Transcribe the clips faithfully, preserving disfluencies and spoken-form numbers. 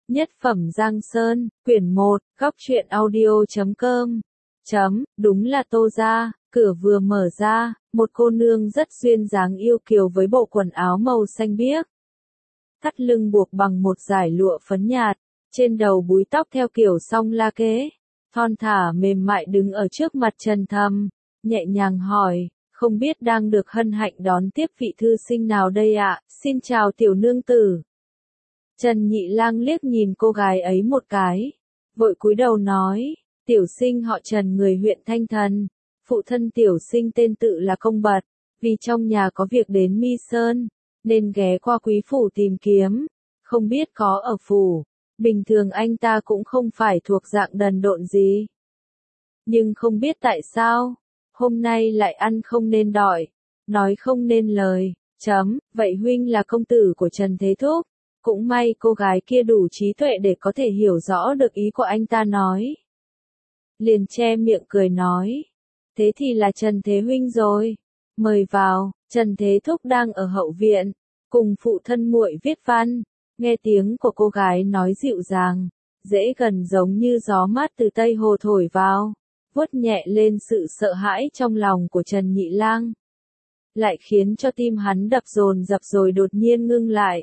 Nhất phẩm Giang Sơn, quyển một, góc truyện audio chấm com. Chấm, đúng là Tô gia, cửa vừa mở ra, một cô nương rất duyên dáng yêu kiều với bộ quần áo màu xanh biếc. Thắt lưng buộc bằng một dải lụa phấn nhạt, trên đầu búi tóc theo kiểu song la kế. Thon thả mềm mại đứng ở trước mặt Trần Thâm, nhẹ nhàng hỏi, không biết đang được hân hạnh đón tiếp vị thư sinh nào đây ạ, xin chào tiểu nương tử. Trần Nhị Lang liếc nhìn cô gái ấy một cái, vội cúi đầu nói, tiểu sinh họ Trần người huyện Thanh Thần, phụ thân tiểu sinh tên tự là Công Bật, vì trong nhà có việc đến Mi Sơn, nên ghé qua quý phủ tìm kiếm, không biết có ở phủ, bình thường anh ta cũng không phải thuộc dạng đần độn gì. Nhưng không biết tại sao, hôm nay lại ăn không nên đòi, nói không nên lời, chấm, vậy huynh là công tử của Trần Thế Thúc. Cũng may cô gái kia đủ trí tuệ để có thể hiểu rõ được ý của anh ta nói. Liền che miệng cười nói. Thế thì là Trần Thế Huynh rồi. Mời vào, Trần Thế Thúc đang ở hậu viện, cùng phụ thân muội viết văn. Nghe tiếng của cô gái nói dịu dàng, dễ gần giống như gió mát từ Tây Hồ thổi vào, vuốt nhẹ lên sự sợ hãi trong lòng của Trần Nhị Lang. Lại khiến cho tim hắn đập dồn dập rồi đột nhiên ngưng lại.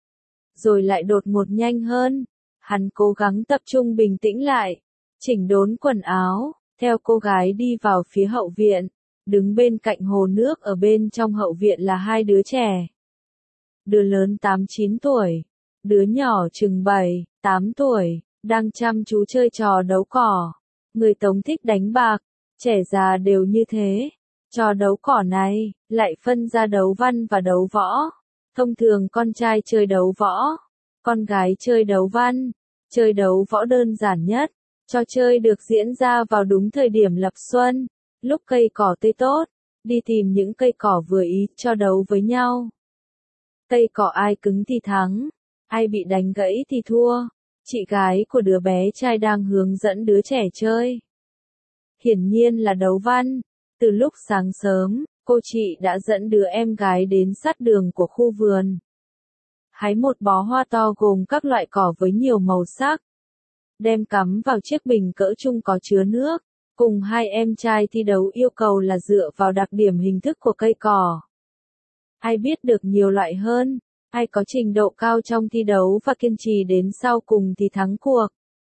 Rồi lại đột ngột nhanh hơn, hắn cố gắng tập trung bình tĩnh lại, chỉnh đốn quần áo, theo cô gái đi vào phía hậu viện, đứng bên cạnh hồ nước ở bên trong hậu viện là hai đứa trẻ. Đứa lớn tám chín tuổi, đứa nhỏ chừng bảy, tám tuổi, đang chăm chú chơi trò đấu cỏ. Người Tống thích đánh bạc, trẻ già đều như thế. Trò đấu cỏ này, lại phân ra đấu văn và đấu võ. Thông thường con trai chơi đấu võ, con gái chơi đấu văn, chơi đấu võ đơn giản nhất, trò chơi được diễn ra vào đúng thời điểm lập xuân, lúc cây cỏ tươi tốt, đi tìm những cây cỏ vừa ý cho đấu với nhau. Cây cỏ ai cứng thì thắng, ai bị đánh gãy thì thua. Chị gái của đứa bé trai đang hướng dẫn đứa trẻ chơi. Hiển nhiên là đấu văn, từ lúc sáng sớm. Cô chị đã dẫn đứa em gái đến sát đường của khu vườn. Hái một bó hoa to gồm các loại cỏ với nhiều màu sắc. Đem cắm vào chiếc bình cỡ chung có chứa nước. Cùng hai em trai thi đấu yêu cầu là dựa vào đặc điểm hình thức của cây cỏ. Ai biết được nhiều loại hơn, ai có trình độ cao trong thi đấu và kiên trì đến sau cùng thì thắng cuộc.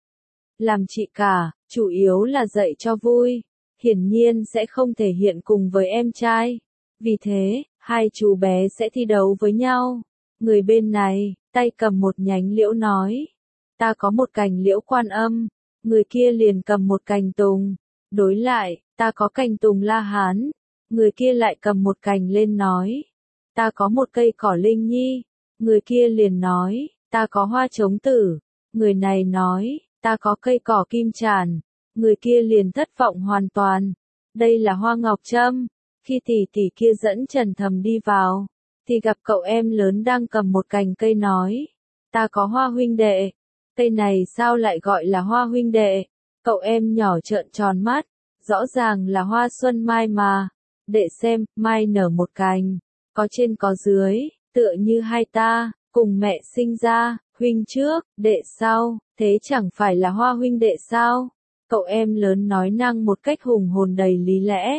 Làm chị cả, chủ yếu là dạy cho vui. Hiển nhiên sẽ không thể hiện cùng với em trai. Vì thế, hai chú bé sẽ thi đấu với nhau. Người bên này, tay cầm một nhánh liễu nói. Ta có một cành liễu Quan Âm. Người kia liền cầm một cành tùng. Đối lại, ta có cành tùng La Hán. Người kia lại cầm một cành lên nói. Ta có một cây cỏ Linh Nhi. Người kia liền nói, ta có hoa trống tử. Người này nói, ta có cây cỏ Kim Tràn. Người kia liền thất vọng hoàn toàn. Đây là hoa ngọc trâm. Khi tỷ tỷ kia dẫn Trần Thầm đi vào, thì gặp cậu em lớn đang cầm một cành cây nói. Ta có hoa huynh đệ. Cây này sao lại gọi là hoa huynh đệ? Cậu em nhỏ trợn tròn mắt. Rõ ràng là hoa xuân mai mà. Đệ xem, mai nở một cành. Có trên có dưới, tựa như hai ta, cùng mẹ sinh ra, huynh trước, đệ sau. Thế chẳng phải là hoa huynh đệ sao? Cậu em lớn nói năng một cách hùng hồn đầy lý lẽ.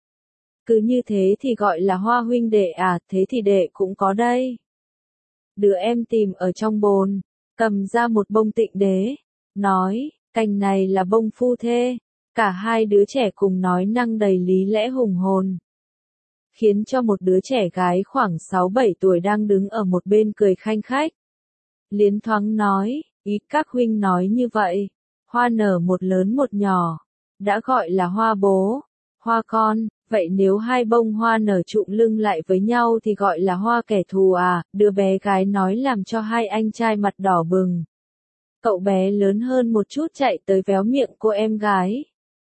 Cứ như thế thì gọi là hoa huynh đệ à, thế thì đệ cũng có đây. Đứa em tìm ở trong bồn, cầm ra một bông tịnh đế, nói, cành này là bông phu thê. Cả hai đứa trẻ cùng nói năng đầy lý lẽ hùng hồn. Khiến cho một đứa trẻ gái khoảng sáu bảy tuổi đang đứng ở một bên cười khanh khách. Liến thoáng nói, ý các huynh nói như vậy. Hoa nở một lớn một nhỏ, đã gọi là hoa bố, hoa con, vậy nếu hai bông hoa nở trụm lưng lại với nhau thì gọi là hoa kẻ thù à, đứa bé gái nói làm cho hai anh trai mặt đỏ bừng. Cậu bé lớn hơn một chút chạy tới véo miệng cô em gái.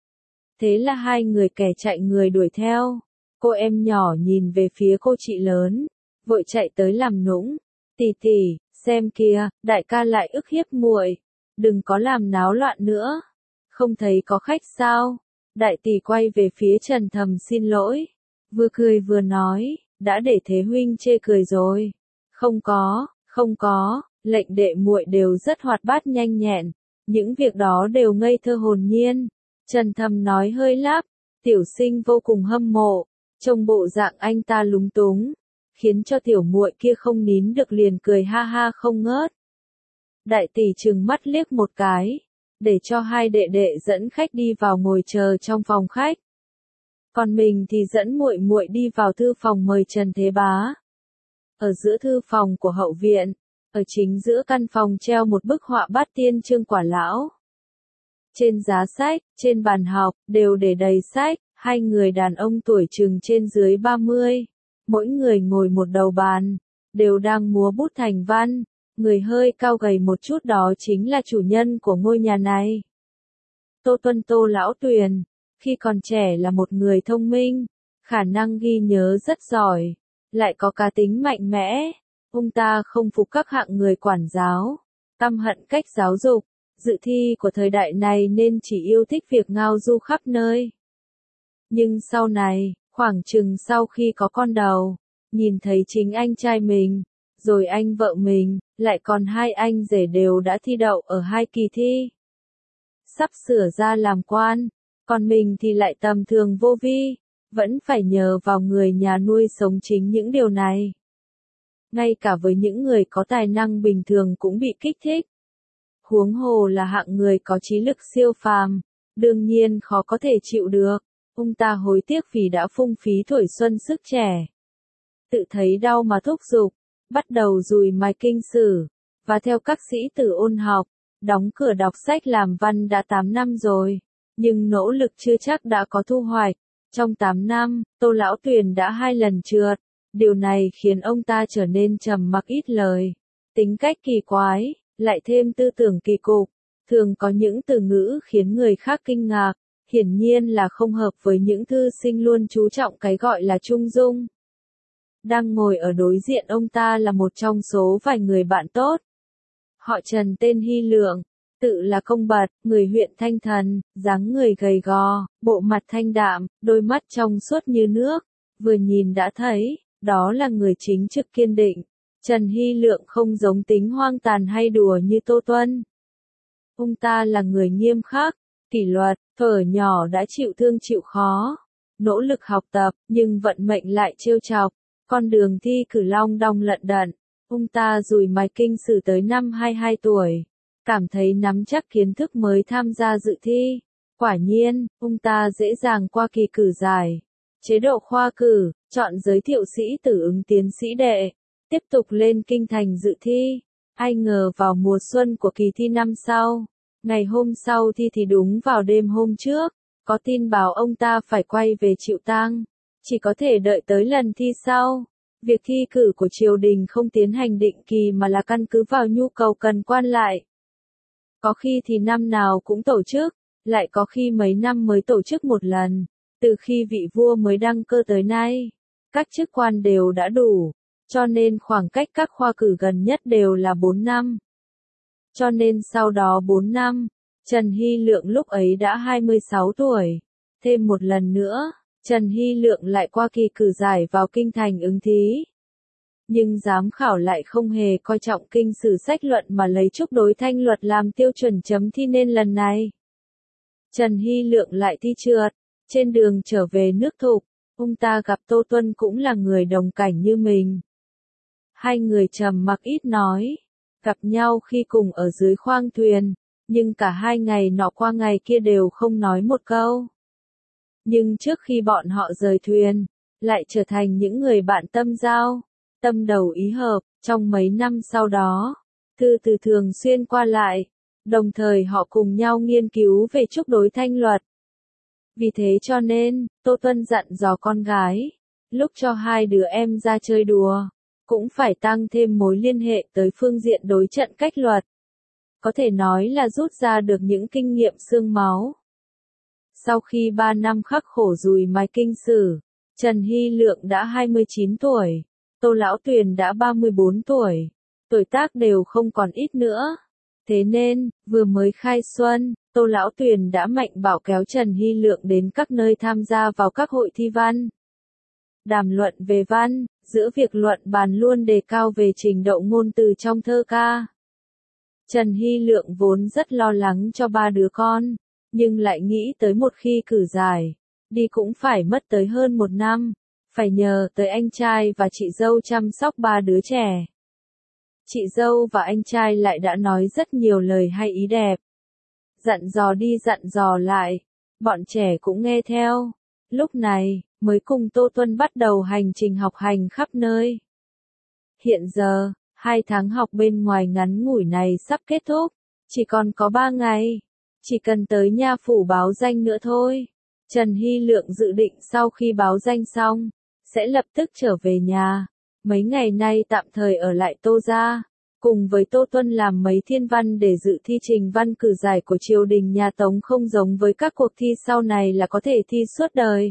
Thế là hai người kẻ chạy người đuổi theo, cô em nhỏ nhìn về phía cô chị lớn, vội chạy tới làm nũng, tỷ tỷ, xem kìa, đại ca lại ức hiếp muội. Đừng có làm náo loạn nữa. Không thấy có khách sao? Đại tỷ quay về phía Trần Thầm xin lỗi. Vừa cười vừa nói, đã để Thế Huynh chê cười rồi. Không có, không có, lệnh đệ muội đều rất hoạt bát nhanh nhẹn, những việc đó đều ngây thơ hồn nhiên. Trần Thâm nói hơi lắp, tiểu sinh vô cùng hâm mộ, trông bộ dạng anh ta lúng túng, khiến cho tiểu muội kia không nín được liền cười ha ha không ngớt. Đại tỷ trừng mắt liếc một cái, để cho hai đệ đệ dẫn khách đi vào ngồi chờ trong phòng khách. Còn mình thì dẫn muội muội đi vào thư phòng mời Trần Thế Bá. Ở giữa thư phòng của hậu viện, ở chính giữa căn phòng treo một bức họa bát tiên trương quả lão. Trên giá sách, trên bàn học, đều để đầy sách, hai người đàn ông tuổi chừng trên dưới ba mươi. Mỗi người ngồi một đầu bàn, đều đang múa bút thành văn. Người hơi cao gầy một chút đó chính là chủ nhân của ngôi nhà này. Tô Tuân Tô Lão Tuyền, khi còn trẻ là một người thông minh, khả năng ghi nhớ rất giỏi, lại có cá tính mạnh mẽ. Ông ta không phục các hạng người quản giáo, căm hận cách giáo dục, dự thi của thời đại này nên chỉ yêu thích việc ngao du khắp nơi. Nhưng sau này, khoảng chừng sau khi có con đầu, nhìn thấy chính anh trai mình, rồi anh vợ mình, lại còn hai anh rể đều đã thi đậu ở hai kỳ thi. Sắp sửa ra làm quan, còn mình thì lại tầm thường vô vi, vẫn phải nhờ vào người nhà nuôi sống chính những điều này. Ngay cả với những người có tài năng bình thường cũng bị kích thích. Huống hồ là hạng người có trí lực siêu phàm, đương nhiên khó có thể chịu được. Ông ta hối tiếc vì đã phung phí tuổi xuân sức trẻ. Tự thấy đau mà thúc giục, bắt đầu dùi mài kinh sử, và theo các sĩ tử ôn học, đóng cửa đọc sách làm văn đã tám năm rồi, nhưng nỗ lực chưa chắc đã có thu hoạch. Trong tám năm, Tô Lão Tuyền đã hai lần trượt, điều này khiến ông ta trở nên trầm mặc ít lời, tính cách kỳ quái, lại thêm tư tưởng kỳ cục, thường có những từ ngữ khiến người khác kinh ngạc, hiển nhiên là không hợp với những thư sinh luôn chú trọng cái gọi là trung dung. Đang ngồi ở đối diện ông ta là một trong số vài người bạn tốt. Họ Trần tên Hy Lượng, tự là công bật, người huyện Thanh Thần, dáng người gầy gò, bộ mặt thanh đạm, đôi mắt trong suốt như nước, vừa nhìn đã thấy, đó là người chính trực kiên định. Trần Hy Lượng không giống tính hoang tàn hay đùa như Tô Tuân. Ông ta là người nghiêm khắc, kỷ luật, thuở nhỏ đã chịu thương chịu khó, nỗ lực học tập, nhưng vận mệnh lại trêu chọc, con đường thi cử long đong lận đận. Ông ta dùi mài kinh sử tới năm hai mươi hai tuổi, cảm thấy nắm chắc kiến thức mới tham gia dự thi. Quả nhiên, ông ta dễ dàng qua kỳ cử giải, chế độ khoa cử, chọn giới thiệu sĩ tử ứng tiến sĩ đệ, tiếp tục lên kinh thành dự thi. Ai ngờ vào mùa xuân của kỳ thi năm sau, ngày hôm sau thi thì đúng vào đêm hôm trước, có tin báo ông ta phải quay về chịu tang, chỉ có thể đợi tới lần thi sau. Việc thi cử của triều đình không tiến hành định kỳ mà là căn cứ vào nhu cầu cần quan lại. Có khi thì năm nào cũng tổ chức, lại có khi mấy năm mới tổ chức một lần. Từ khi vị vua mới đăng cơ tới nay, các chức quan đều đã đủ, cho nên khoảng cách các khoa cử gần nhất đều là bốn năm. Cho nên sau đó bốn năm, Trần Hy Lượng lúc ấy đã hai mươi sáu tuổi. Thêm một lần nữa, Trần Hy Lượng lại qua kỳ cử giải vào kinh thành ứng thí. Nhưng giám khảo lại không hề coi trọng kinh sử sách luận mà lấy chúc đối thanh luật làm tiêu chuẩn chấm thi nên lần này, Trần Hy Lượng lại thi trượt. Trên đường trở về nước Thục, ông ta gặp Tô Tuân cũng là người đồng cảnh như mình. Hai người trầm mặc ít nói, gặp nhau khi cùng ở dưới khoang thuyền, nhưng cả hai ngày nọ qua ngày kia đều không nói một câu. Nhưng trước khi bọn họ rời thuyền, lại trở thành những người bạn tâm giao, tâm đầu ý hợp. Trong mấy năm sau đó, thư từ thường xuyên qua lại, đồng thời họ cùng nhau nghiên cứu về trúc đối thanh luật. Vì thế cho nên, Tô Tuân dặn dò con gái, lúc cho hai đứa em ra chơi đùa, cũng phải tăng thêm mối liên hệ tới phương diện đối trận cách luật. Có thể nói là rút ra được những kinh nghiệm xương máu. Sau khi ba năm khắc khổ dùi mài kinh sử, Trần Hy Lượng đã hai mươi chín tuổi, Tô Lão Tuyền đã ba mươi bốn tuổi, tuổi tác đều không còn ít nữa. Thế nên, vừa mới khai xuân, Tô Lão Tuyền đã mạnh bảo kéo Trần Hy Lượng đến các nơi tham gia vào các hội thi văn. Đàm luận về văn, giữa việc luận bàn luôn đề cao về trình độ ngôn từ trong thơ ca. Trần Hy Lượng vốn rất lo lắng cho ba đứa con, nhưng lại nghĩ tới một khi cử giải, đi cũng phải mất tới hơn một năm, phải nhờ tới anh trai và chị dâu chăm sóc ba đứa trẻ. Chị dâu và anh trai lại đã nói rất nhiều lời hay ý đẹp. Dặn dò đi dặn dò lại, bọn trẻ cũng nghe theo. Lúc này, mới cùng Tô Tuân bắt đầu hành trình học hành khắp nơi. Hiện giờ, hai tháng học bên ngoài ngắn ngủi này sắp kết thúc, chỉ còn có ba ngày. Chỉ cần tới nha phủ báo danh nữa thôi. Trần Hy Lượng dự định sau khi báo danh xong, sẽ lập tức trở về nhà. Mấy ngày nay tạm thời ở lại Tô gia, cùng với Tô Tuân làm mấy thiên văn để dự thi trình văn cử giải của triều đình nhà Tống, không giống với các cuộc thi sau này là có thể thi suốt đời,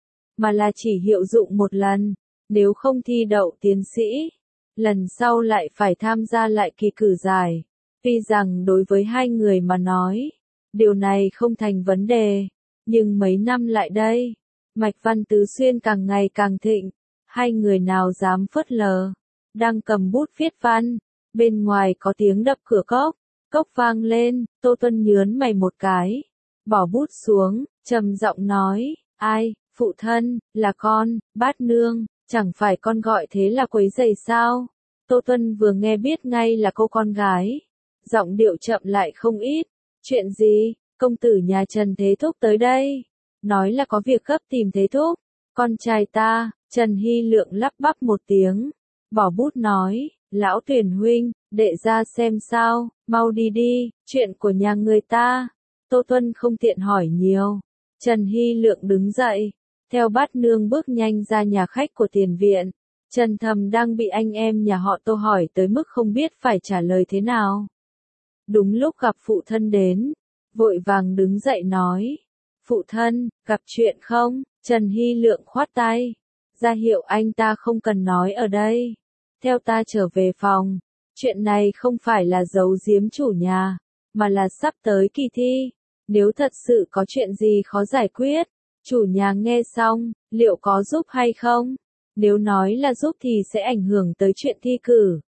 mà là chỉ hiệu dụng một lần, nếu không thi đậu tiến sĩ, lần sau lại phải tham gia lại kỳ cử giải. Tuy rằng đối với hai người mà nói, điều này không thành vấn đề, nhưng mấy năm lại đây, Mạch Văn Tứ Xuyên càng ngày càng thịnh, hai người nào dám phớt lờ. Đang cầm bút viết văn, bên ngoài có tiếng đập cửa cốc, cốc vang lên, Tô Tuân nhớn mày một cái, bỏ bút xuống, trầm giọng nói, ai, phụ thân, là con, Bát Nương, chẳng phải con gọi thế là quấy rầy sao? Tô Tuân vừa nghe biết ngay là cô con gái, giọng điệu chậm lại không ít, chuyện gì, công tử nhà Trần Thế Thúc tới đây, nói là có việc gấp tìm Thế Thúc, con trai ta. Trần Hy Lượng lắp bắp một tiếng, bỏ bút nói, lão Tuyển huynh, đệ ra xem sao, mau đi đi, chuyện của nhà người ta. Tô Tuân không tiện hỏi nhiều. Trần Hy Lượng đứng dậy, theo Bát Nương bước nhanh ra nhà khách của tiền viện. Trần Thầm đang bị anh em nhà họ Tô hỏi tới mức không biết phải trả lời thế nào. Đúng lúc gặp phụ thân đến, vội vàng đứng dậy nói, phụ thân, gặp chuyện không? Trần Hy Lượng khoát tay, ra hiệu anh ta không cần nói ở đây, theo ta trở về phòng. Chuyện này không phải là giấu giếm chủ nhà, mà là sắp tới kỳ thi, nếu thật sự có chuyện gì khó giải quyết, chủ nhà nghe xong, liệu có giúp hay không? Nếu nói là giúp thì sẽ ảnh hưởng tới chuyện thi cử,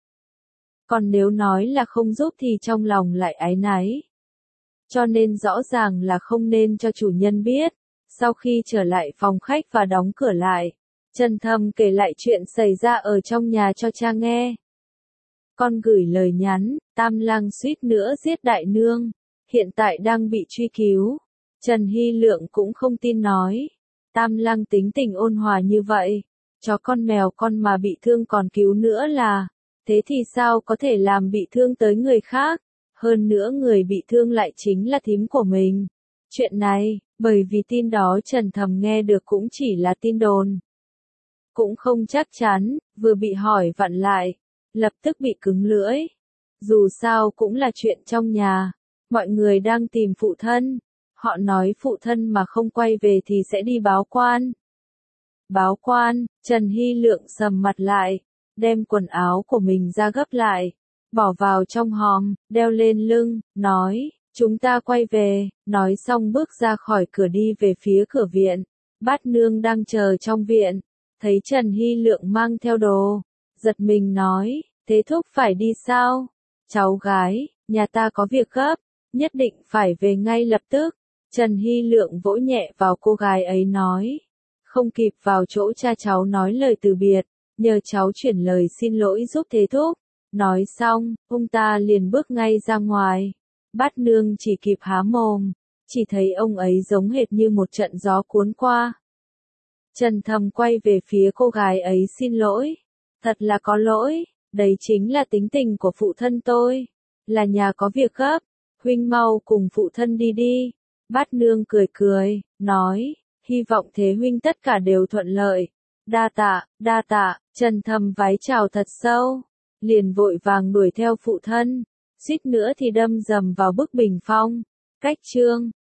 còn nếu nói là không giúp thì trong lòng lại áy náy. Cho nên rõ ràng là không nên cho chủ nhân biết. Sau khi trở lại phòng khách và đóng cửa lại, Trần Thầm kể lại chuyện xảy ra ở trong nhà cho cha nghe. Con gửi lời nhắn, Tam Lang suýt nữa giết đại nương, hiện tại đang bị truy cứu. Trần Hy Lượng cũng không tin nói, Tam Lang tính tình ôn hòa như vậy, chó con mèo con mà bị thương còn cứu nữa là, thế thì sao có thể làm bị thương tới người khác, hơn nữa người bị thương lại chính là thím của mình. Chuyện này, bởi vì tin đó Trần Thầm nghe được cũng chỉ là tin đồn, cũng không chắc chắn, vừa bị hỏi vặn lại, lập tức bị cứng lưỡi. Dù sao cũng là chuyện trong nhà, mọi người đang tìm phụ thân, họ nói phụ thân mà không quay về thì sẽ đi báo quan. Báo quan, Trần Hy Lượng sầm mặt lại, đem quần áo của mình ra gấp lại, bỏ vào trong hòm, đeo lên lưng, nói, chúng ta quay về, nói xong bước ra khỏi cửa đi về phía cửa viện. Bát Nương đang chờ trong viện, thấy Trần Hy Lượng mang theo đồ, giật mình nói, Thế Thúc phải đi sao? Cháu gái, nhà ta có việc gấp, nhất định phải về ngay lập tức. Trần Hy Lượng vỗ nhẹ vào cô gái ấy nói, không kịp vào chỗ cha cháu nói lời từ biệt, nhờ cháu chuyển lời xin lỗi giúp Thế Thúc. Nói xong, ông ta liền bước ngay ra ngoài. Bát Nương chỉ kịp há mồm, chỉ thấy ông ấy giống hệt như một trận gió cuốn qua. Trần Thầm quay về phía cô gái ấy xin lỗi, thật là có lỗi, đấy chính là tính tình của phụ thân tôi, là nhà có việc gấp, huynh mau cùng phụ thân đi đi. Bát Nương cười cười, nói, hy vọng thế huynh tất cả đều thuận lợi. Đa tạ, đa tạ. Trần Thầm vái chào thật sâu, liền vội vàng đuổi theo phụ thân, suýt nữa thì đâm dầm vào bức bình phong. Cách chương